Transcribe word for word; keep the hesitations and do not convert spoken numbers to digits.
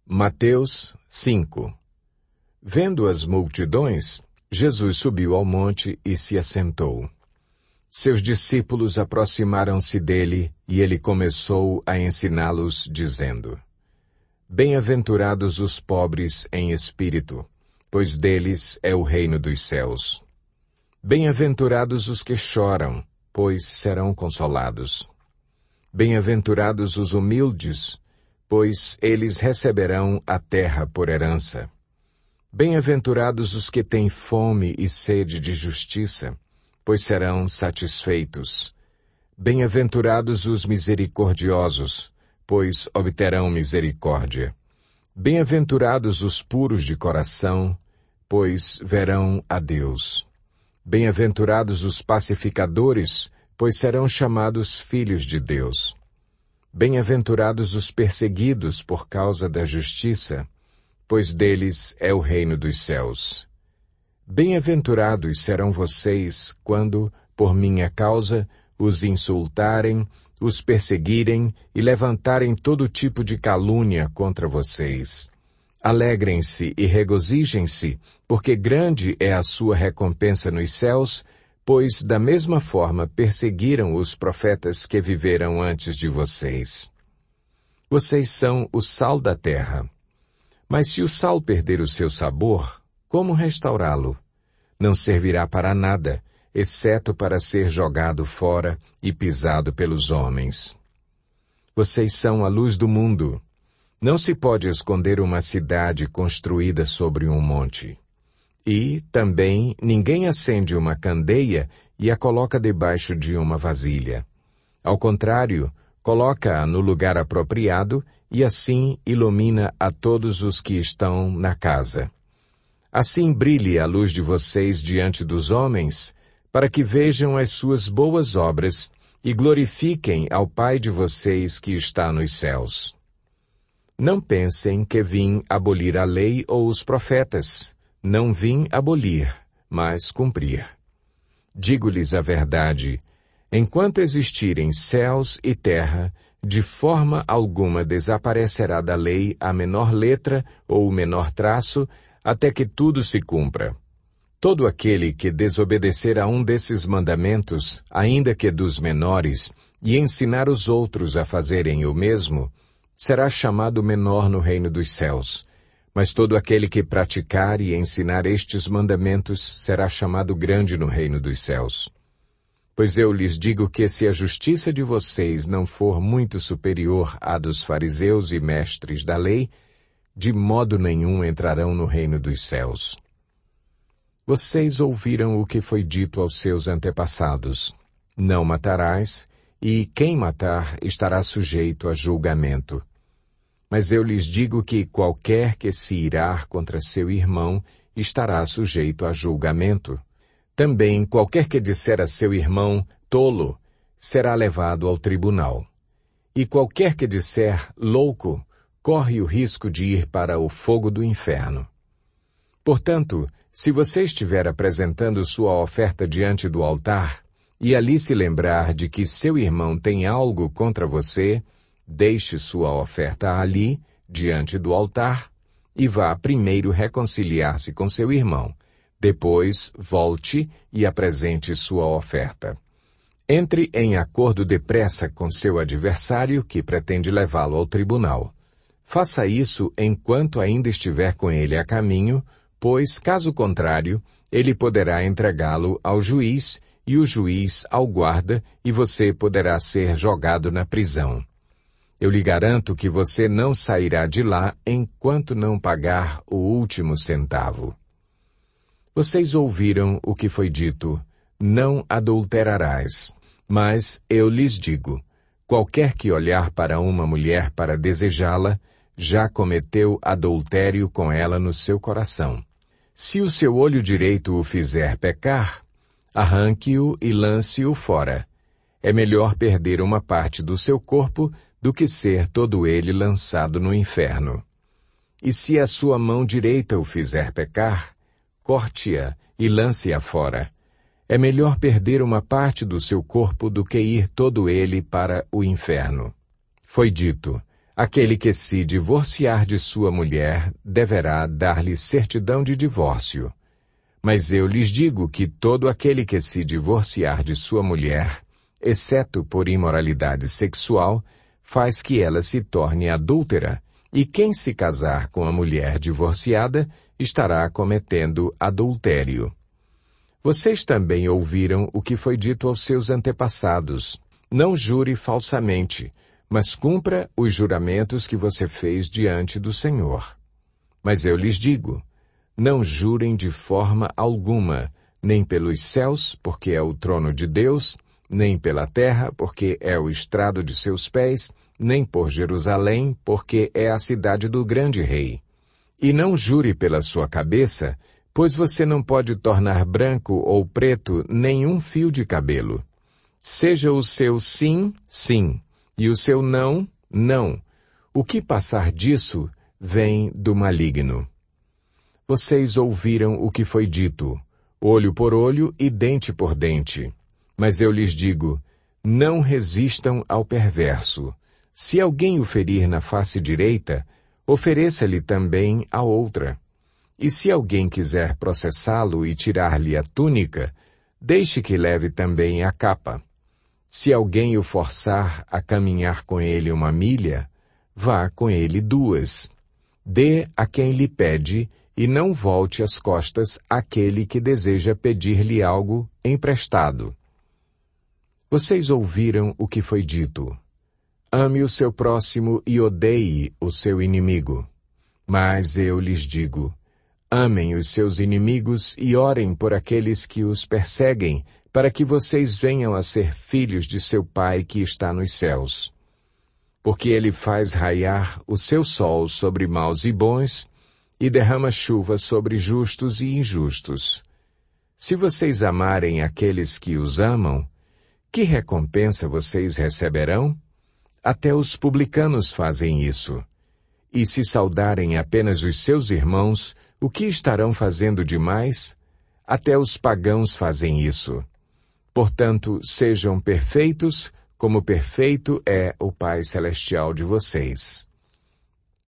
Mateus cinco. Vendo as multidões, Jesus subiu ao monte e se assentou. Seus discípulos aproximaram-se dele e ele começou a ensiná-los, dizendo: Bem-aventurados os pobres em espírito, pois deles é o reino dos céus. Bem-aventurados os que choram, pois serão consolados. Bem-aventurados os humildes, pois eles receberão a terra por herança. Bem-aventurados os que têm fome e sede de justiça, pois serão satisfeitos. Bem-aventurados os misericordiosos, pois obterão misericórdia. Bem-aventurados os puros de coração, pois verão a Deus. Bem-aventurados os pacificadores, pois serão chamados filhos de Deus. Bem-aventurados os perseguidos por causa da justiça, pois deles é o reino dos céus. Bem-aventurados serão vocês quando, por minha causa, os insultarem, os perseguirem e levantarem todo tipo de calúnia contra vocês. Alegrem-se e regozijem-se, porque grande é a sua recompensa nos céus, pois da mesma forma perseguiram os profetas que viveram antes de vocês. Vocês são o sal da terra. Mas se o sal perder o seu sabor, como restaurá-lo? Não servirá para nada, exceto para ser jogado fora e pisado pelos homens. Vocês são a luz do mundo. Não se pode esconder uma cidade construída sobre um monte. E, também, ninguém acende uma candeia e a coloca debaixo de uma vasilha. Ao contrário, coloca-a no lugar apropriado e assim ilumina a todos os que estão na casa. Assim brilhe a luz de vocês diante dos homens, para que vejam as suas boas obras e glorifiquem ao Pai de vocês que está nos céus. Não pensem que vim abolir a lei ou os profetas. Não vim abolir, mas cumprir. Digo-lhes a verdade, enquanto existirem céus e terra, de forma alguma desaparecerá da lei a menor letra ou o menor traço, até que tudo se cumpra. Todo aquele que desobedecer a um desses mandamentos, ainda que dos menores, e ensinar os outros a fazerem o mesmo, será chamado menor no reino dos céus. Mas todo aquele que praticar e ensinar estes mandamentos será chamado grande no reino dos céus. Pois eu lhes digo que se a justiça de vocês não for muito superior à dos fariseus e mestres da lei, de modo nenhum entrarão no reino dos céus. Vocês ouviram o que foi dito aos seus antepassados: não matarás, e quem matar estará sujeito a julgamento. Mas eu lhes digo que qualquer que se irar contra seu irmão estará sujeito a julgamento. Também qualquer que disser a seu irmão, tolo, será levado ao tribunal. E qualquer que disser, louco, corre o risco de ir para o fogo do inferno. Portanto, se você estiver apresentando sua oferta diante do altar, e ali se lembrar de que seu irmão tem algo contra você, deixe sua oferta ali, diante do altar, e vá primeiro reconciliar-se com seu irmão. Depois, volte e apresente sua oferta. Entre em acordo depressa com seu adversário que pretende levá-lo ao tribunal. Faça isso enquanto ainda estiver com ele a caminho, pois, caso contrário, ele poderá entregá-lo ao juiz e o juiz ao guarda e você poderá ser jogado na prisão. Eu lhe garanto que você não sairá de lá enquanto não pagar o último centavo. Vocês ouviram o que foi dito, não adulterarás. Mas eu lhes digo, qualquer que olhar para uma mulher para desejá-la, já cometeu adultério com ela no seu coração. Se o seu olho direito o fizer pecar, arranque-o e lance-o fora. É melhor perder uma parte do seu corpo do que ser todo ele lançado no inferno. E se a sua mão direita o fizer pecar, corte-a e lance-a fora. É melhor perder uma parte do seu corpo do que ir todo ele para o inferno. Foi dito, Aquele que se divorciar de sua mulher deverá dar-lhe certidão de divórcio. Mas eu lhes digo que todo aquele que se divorciar de sua mulher, exceto por imoralidade sexual, faz que ela se torne adúltera, e quem se casar com a mulher divorciada estará cometendo adultério. Vocês também ouviram o que foi dito aos seus antepassados: não jure falsamente, mas cumpra os juramentos que você fez diante do Senhor. Mas eu lhes digo, não jurem de forma alguma, nem pelos céus, porque é o trono de Deus, nem pela terra, porque é o estrado de seus pés, nem por Jerusalém, porque é a cidade do grande rei. E não jure pela sua cabeça, pois você não pode tornar branco ou preto nenhum fio de cabelo. Seja o seu sim, sim, e o seu não, não. O que passar disso vem do maligno. Vocês ouviram o que foi dito, olho por olho e dente por dente. Mas eu lhes digo, não resistam ao perverso. Se alguém o ferir na face direita, ofereça-lhe também a outra. E se alguém quiser processá-lo e tirar-lhe a túnica, deixe que leve também a capa. Se alguém o forçar a caminhar com ele uma milha, vá com ele duas. Dê a quem lhe pede e não volte as costas àquele que deseja pedir-lhe algo emprestado. Vocês ouviram o que foi dito. Ame o seu próximo e odeie o seu inimigo. Mas eu lhes digo, amem os seus inimigos e orem por aqueles que os perseguem, para que vocês venham a ser filhos de seu Pai que está nos céus. Porque ele faz raiar o seu sol sobre maus e bons, e derrama chuva sobre justos e injustos. Se vocês amarem aqueles que os amam, que recompensa vocês receberão? Até os publicanos fazem isso. E se saudarem apenas os seus irmãos, o que estarão fazendo demais? Até os pagãos fazem isso. Portanto, sejam perfeitos, como perfeito é o Pai Celestial de vocês.